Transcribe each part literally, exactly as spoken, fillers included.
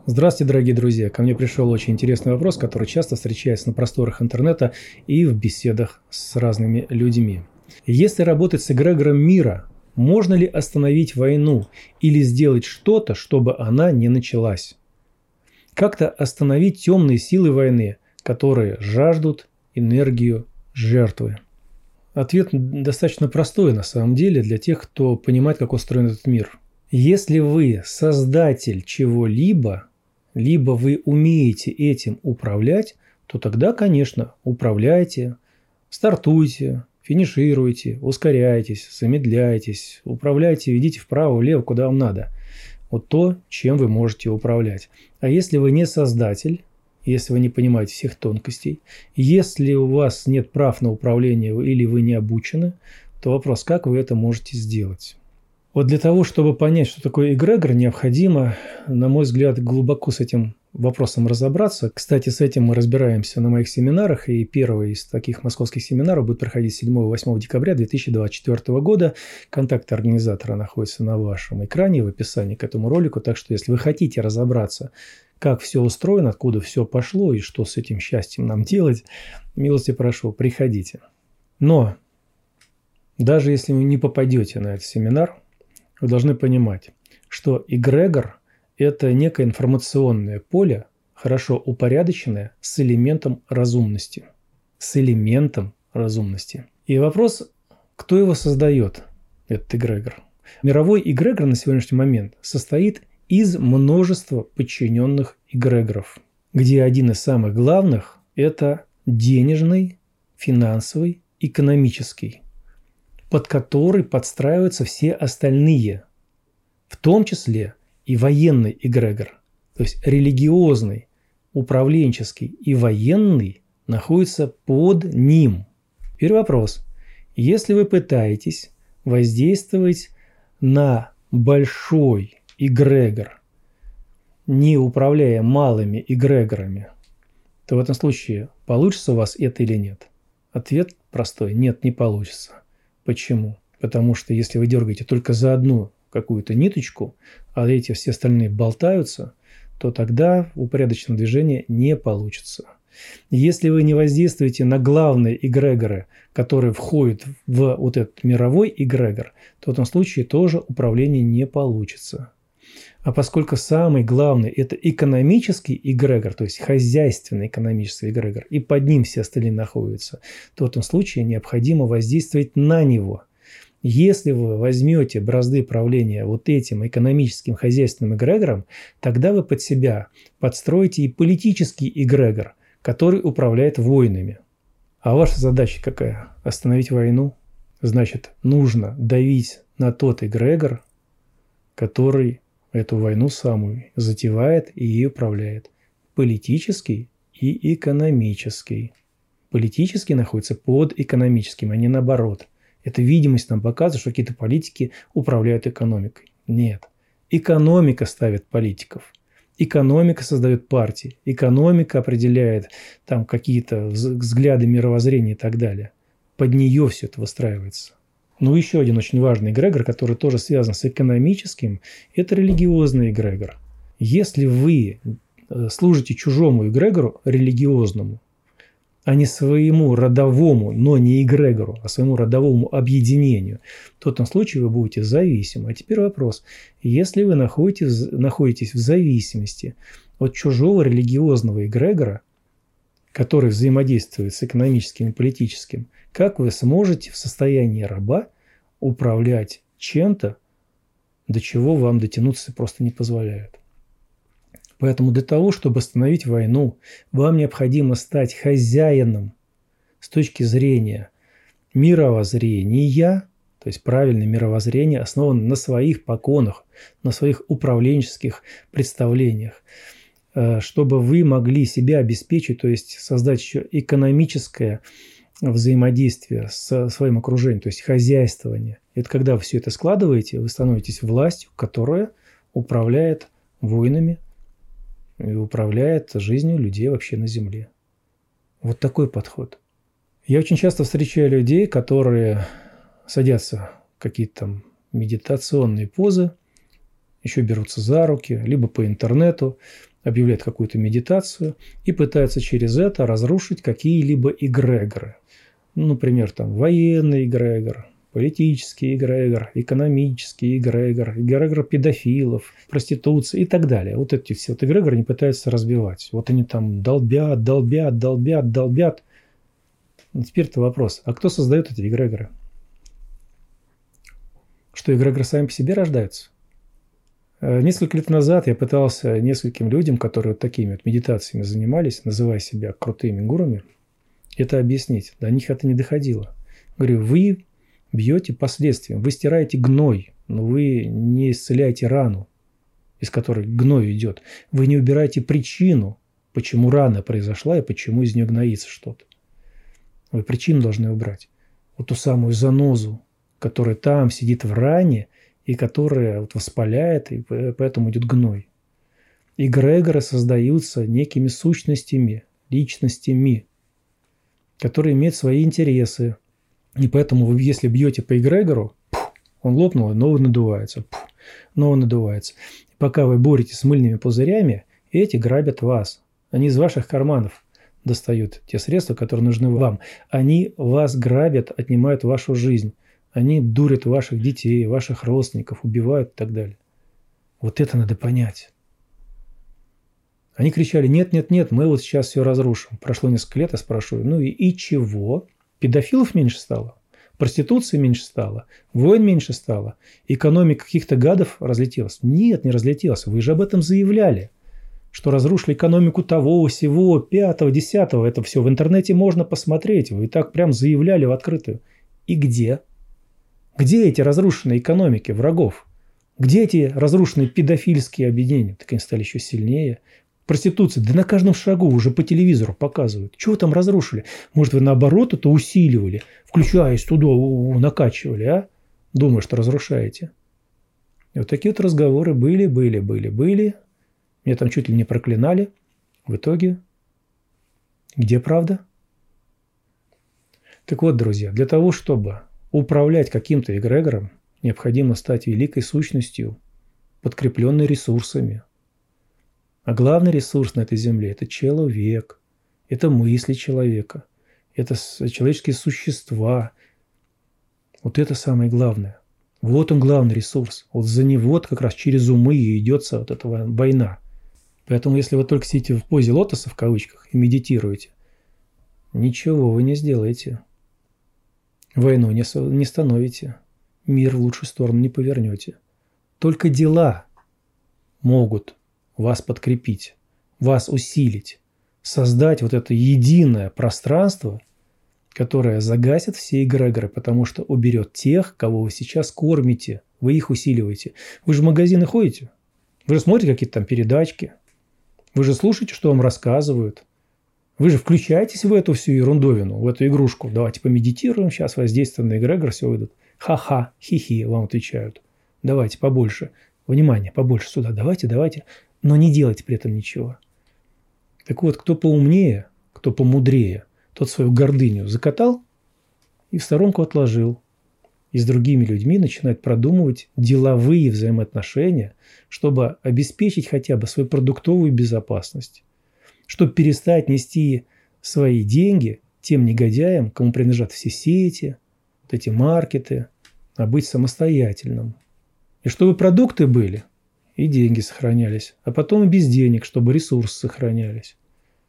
Здравствуйте, дорогие друзья! Ко мне пришел очень интересный вопрос, который часто встречается на просторах интернета и в беседах с разными людьми. Если работать с эгрегором мира, можно ли остановить войну или сделать что-то, чтобы она не началась? Как-то остановить темные силы войны, которые жаждут энергию жертвы? Ответ достаточно простой на самом деле для тех, кто понимает, как устроен этот мир. Если вы создатель чего-либо, либо вы умеете этим управлять, то тогда, конечно, управляйте, стартуйте, финишируйте, ускоряйтесь, замедляйтесь, управляйте, ведите вправо, влево, куда вам надо. Вот то, чем вы можете управлять. А если вы не создатель, если вы не понимаете всех тонкостей, если у вас нет прав на управление или вы не обучены, то вопрос, как вы это можете сделать? Вот для того, чтобы понять, что такое эгрегор, необходимо, на мой взгляд, глубоко с этим вопросом разобраться. Кстати, с этим мы разбираемся на моих семинарах, и первый из таких московских семинаров будет проходить седьмого-восьмого декабря две тысячи двадцать четвёртого года. Контакты организатора находятся на вашем экране в описании к этому ролику, так что если вы хотите разобраться, как все устроено, откуда все пошло и что с этим счастьем нам делать, милости прошу, приходите. Но даже если вы не попадете на этот семинар, вы должны понимать, что эгрегор – это некое информационное поле, хорошо упорядоченное, с элементом разумности. С элементом разумности. И вопрос, кто его создает, этот эгрегор? Мировой эгрегор на сегодняшний момент состоит из множества подчиненных эгрегоров, где один из самых главных – это денежный, финансовый, экономический, под который подстраиваются все остальные, в том числе и военный эгрегор, то есть религиозный, управленческий и военный находятся под ним. Теперь вопрос. Если вы пытаетесь воздействовать на большой эгрегор, не управляя малыми эгрегорами, то в этом случае получится у вас это или нет? Ответ простой. Нет, не получится. Почему? Потому что если вы дергаете только за одну какую-то ниточку, а эти все остальные болтаются, то тогда упорядоченное движение не получится. Если вы не воздействуете на главные эгрегоры, которые входят в вот этот мировой эгрегор, то в этом случае тоже управление не получится. А поскольку самый главный – это экономический эгрегор, то есть хозяйственный экономический эгрегор, и под ним все остальные находятся, то в этом случае необходимо воздействовать на него. Если вы возьмете бразды правления вот этим экономическим хозяйственным эгрегором, тогда вы под себя подстроите и политический эгрегор, который управляет войнами. А ваша задача какая? Остановить войну? Значит, нужно давить на тот эгрегор, который эту войну самую затевает и ей управляет. Политический и экономический. Политический находится под экономическим, а не наоборот. Эта видимость нам показывает, что какие-то политики управляют экономикой. Нет. Экономика ставит политиков. Экономика создает партии. Экономика определяет там какие-то взгляды, мировоззрения и так далее. Под нее все это выстраивается. Ну, еще один очень важный эгрегор, который тоже связан с экономическим, это религиозный эгрегор. Если вы служите чужому эгрегору, религиозному, а не своему родовому, но не эгрегору, а своему родовому объединению, то в этом случае вы будете зависимы. А теперь вопрос. Если вы находитесь, находитесь в зависимости от чужого религиозного эгрегора, который взаимодействует с экономическим и политическим, как вы сможете в состоянии раба управлять чем-то, до чего вам дотянуться просто не позволяют? Поэтому для того, чтобы остановить войну, вам необходимо стать хозяином с точки зрения мировоззрения, то есть правильное мировоззрение основано на своих поконах, на своих управленческих представлениях, чтобы вы могли себя обеспечить, то есть создать еще экономическое взаимодействие со своим окружением, то есть хозяйствование. Это когда вы все это складываете, вы становитесь властью, которая управляет войнами и управляет жизнью людей вообще на земле. Вот такой подход. Я очень часто встречаю людей, которые садятся в какие-то там медитационные позы, еще берутся за руки, либо по интернету, объявляют какую-то медитацию и пытаются через это разрушить какие-либо эгрегоры. Ну, например, там военный эгрегор, политический эгрегор, экономический эгрегор, эгрегор педофилов, проституции и так далее. Вот эти все вот эгрегоры они пытаются разбивать. Вот они там долбят, долбят, долбят, долбят. И теперь-то вопрос, а кто создает эти эгрегоры? Что эгрегоры сами по себе рождаются? Несколько лет назад я пытался нескольким людям, которые вот такими вот медитациями занимались, называя себя крутыми гурами, это объяснить. До них это не доходило. Говорю, вы бьете последствием, вы стираете гной, но вы не исцеляете рану, из которой гной идет. Вы не убираете причину, почему рана произошла и почему из нее гноится что-то. Вы причину должны убрать. Вот ту самую занозу, которая там сидит в ране, и которая вот воспаляет, и поэтому идет гной. Эгрегоры создаются некими сущностями, личностями, которые имеют свои интересы. И поэтому вы, если бьете по эгрегору, пух, он лопнул, и новый надувается, пух, новый надувается. И пока вы боретесь с мыльными пузырями, эти грабят вас. Они из ваших карманов достают те средства, которые нужны вам. Они вас грабят, отнимают вашу жизнь. Они дурят ваших детей, ваших родственников, убивают и так далее. Вот это надо понять. Они кричали, нет, нет, нет, мы вот сейчас все разрушим. Прошло несколько лет, я спрашиваю, ну и, и чего? Педофилов меньше стало? Проституции меньше стало? Войн меньше стало? Экономика каких-то гадов разлетелась? Нет, не разлетелась. Вы же об этом заявляли, что разрушили экономику того, сего, пятого, десятого. Это все в интернете можно посмотреть. Вы так прям заявляли в открытую. И где? Где эти разрушенные экономики врагов? Где эти разрушенные педофильские объединения? Так они стали еще сильнее. Проституция, да на каждом шагу уже по телевизору показывают. Чего вы там разрушили? Может, вы наоборот это усиливали, включаясь туда, накачивали, а? Думаю, что разрушаете. И вот такие вот разговоры были, были, были, были. Меня там чуть ли не проклинали. В итоге, где правда? Так вот, друзья, для того, чтобы управлять каким-то эгрегором, необходимо стать великой сущностью, подкрепленной ресурсами. А главный ресурс на этой земле – это человек, это мысли человека, это человеческие существа. Вот это самое главное. Вот он главный ресурс. Вот за него как раз через умы и идется вот эта война. Поэтому если вы только сидите в позе лотоса, в кавычках, и медитируете, ничего вы не сделаете. Войну не, не становите, мир в лучшую сторону не повернете. Только дела могут вас подкрепить, вас усилить, создать вот это единое пространство, которое загасит все эгрегоры, потому что уберет тех, кого вы сейчас кормите, вы их усиливаете. Вы же в магазины ходите, вы же смотрите какие-то там передачки, вы же слушаете, что вам рассказывают. Вы же включаетесь в эту всю ерундовину, в эту игрушку. Давайте помедитируем, сейчас воздействие на эгрегор, все выйдут. Ха-ха, хи-хи, вам отвечают. Давайте побольше. Внимание, побольше сюда. Давайте, давайте. Но не делайте при этом ничего. Так вот, кто поумнее, кто помудрее, тот свою гордыню закатал и в сторонку отложил. И с другими людьми начинает продумывать деловые взаимоотношения, чтобы обеспечить хотя бы свою продуктовую безопасность. Чтобы перестать нести свои деньги тем негодяям, кому принадлежат все сети, вот эти маркеты, а быть самостоятельным. И чтобы продукты были, и деньги сохранялись, а потом и без денег, чтобы ресурсы сохранялись.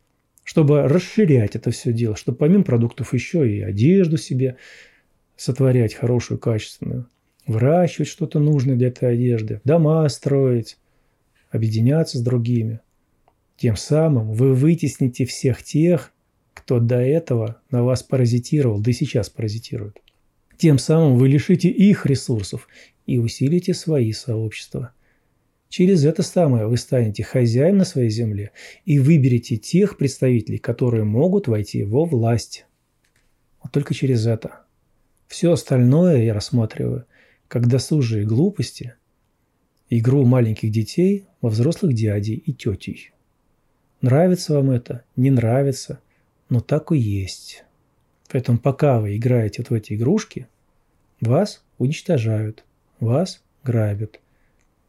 Чтобы расширять это все дело, чтобы помимо продуктов еще и одежду себе сотворять хорошую, качественную, выращивать что-то нужное для этой одежды, дома строить, объединяться с другими. Тем самым вы вытесните всех тех, кто до этого на вас паразитировал, да и сейчас паразитирует. Тем самым вы лишите их ресурсов и усилите свои сообщества. Через это самое вы станете хозяином на своей земле и выберете тех представителей, которые могут войти во власть. Вот только через это. Все остальное я рассматриваю как досужие глупости, игру маленьких детей во взрослых дядей и тетей. Нравится вам это, не нравится, но так и есть. Поэтому пока вы играете вот в эти игрушки, вас уничтожают, вас грабят.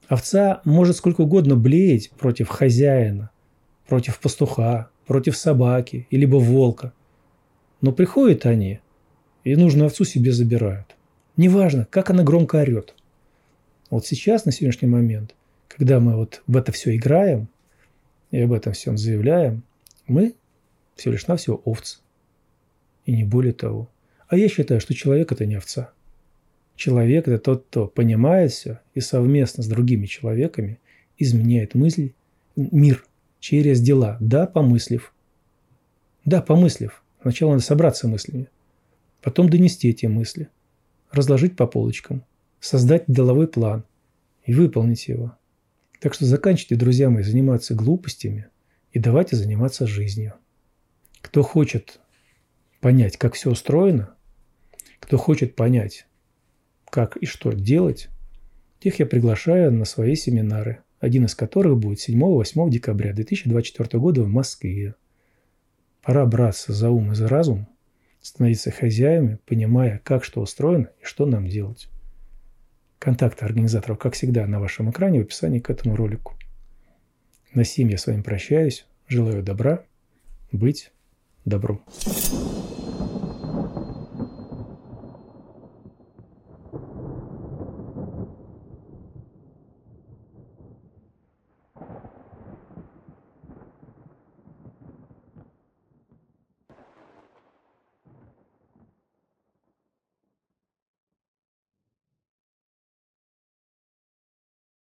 Овца может сколько угодно блеять против хозяина, против пастуха, против собаки, либо волка. Но приходят они, и нужную овцу себе забирают. Неважно, как она громко орет. Вот сейчас, на сегодняшний момент, когда мы вот в это все играем и об этом всем заявляем, мы всего лишь навсего овцы. И не более того. А я считаю, что человек – это не овца. Человек – это тот, кто понимает все и совместно с другими человеками изменяет мысль, мир через дела. Да, помыслив. Да, помыслив. Сначала надо собраться мыслями, потом донести эти мысли, разложить по полочкам, создать деловой план и выполнить его. Так что заканчивайте, друзья мои, заниматься глупостями и давайте заниматься жизнью. Кто хочет понять, как все устроено, кто хочет понять, как и что делать, тех я приглашаю на свои семинары, один из которых будет седьмого-восьмого декабря две тысячи двадцать четвёртого года в Москве. Пора браться за ум и за разум, становиться хозяевами, понимая, как что устроено и что нам делать. Контакты организаторов, как всегда, на вашем экране в описании к этому ролику. На сим я с вами прощаюсь. Желаю добра, быть добру.